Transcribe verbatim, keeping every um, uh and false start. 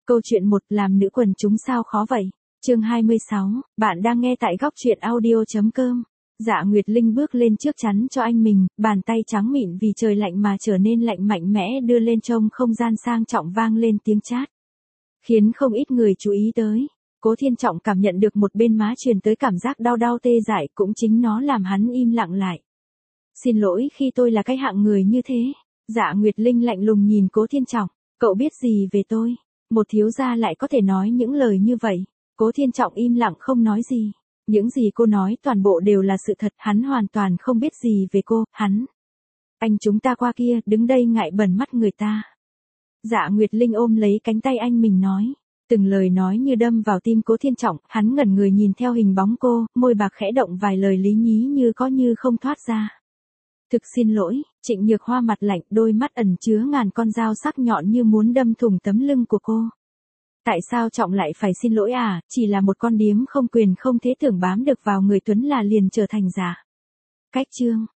Câu chuyện một, làm nữ quần chúng sao khó vậy? Chương hai mươi sáu, bạn đang nghe tại góc truyện audio chấm com. Dạ Nguyệt Linh bước lên trước chắn cho anh mình, bàn tay trắng mịn vì trời lạnh mà trở nên lạnh mạnh mẽ đưa lên trông không gian sang trọng vang lên tiếng chát. Khiến không ít người chú ý tới. Cố Thiên Trọng cảm nhận được một bên má truyền tới cảm giác đau đau tê dại, cũng chính nó làm hắn im lặng lại. Xin lỗi khi tôi là cái hạng người như thế. Dạ Nguyệt Linh lạnh lùng nhìn Cố Thiên Trọng, cậu biết gì về tôi? Một thiếu gia lại có thể nói những lời như vậy. Cố Thiên Trọng im lặng không nói gì. Những gì cô nói toàn bộ đều là sự thật, hắn hoàn toàn không biết gì về cô, hắn. Anh chúng ta qua kia, đứng đây ngại bẩn mắt người ta. Dạ Nguyệt Linh ôm lấy cánh tay anh mình nói. Từng lời nói như đâm vào tim Cố Thiên Trọng, hắn ngẩn người nhìn theo hình bóng cô, môi bạc khẽ động vài lời lý nhí như có như không thoát ra. Thực xin lỗi, Trịnh Nhược Hoa mặt lạnh, đôi mắt ẩn chứa ngàn con dao sắc nhọn như muốn đâm thủng tấm lưng của cô. Tại sao Trọng lại phải xin lỗi à, chỉ là một con điếm không quyền không thế tưởng bám được vào người Tuấn là liền trở thành giả. Cách chương,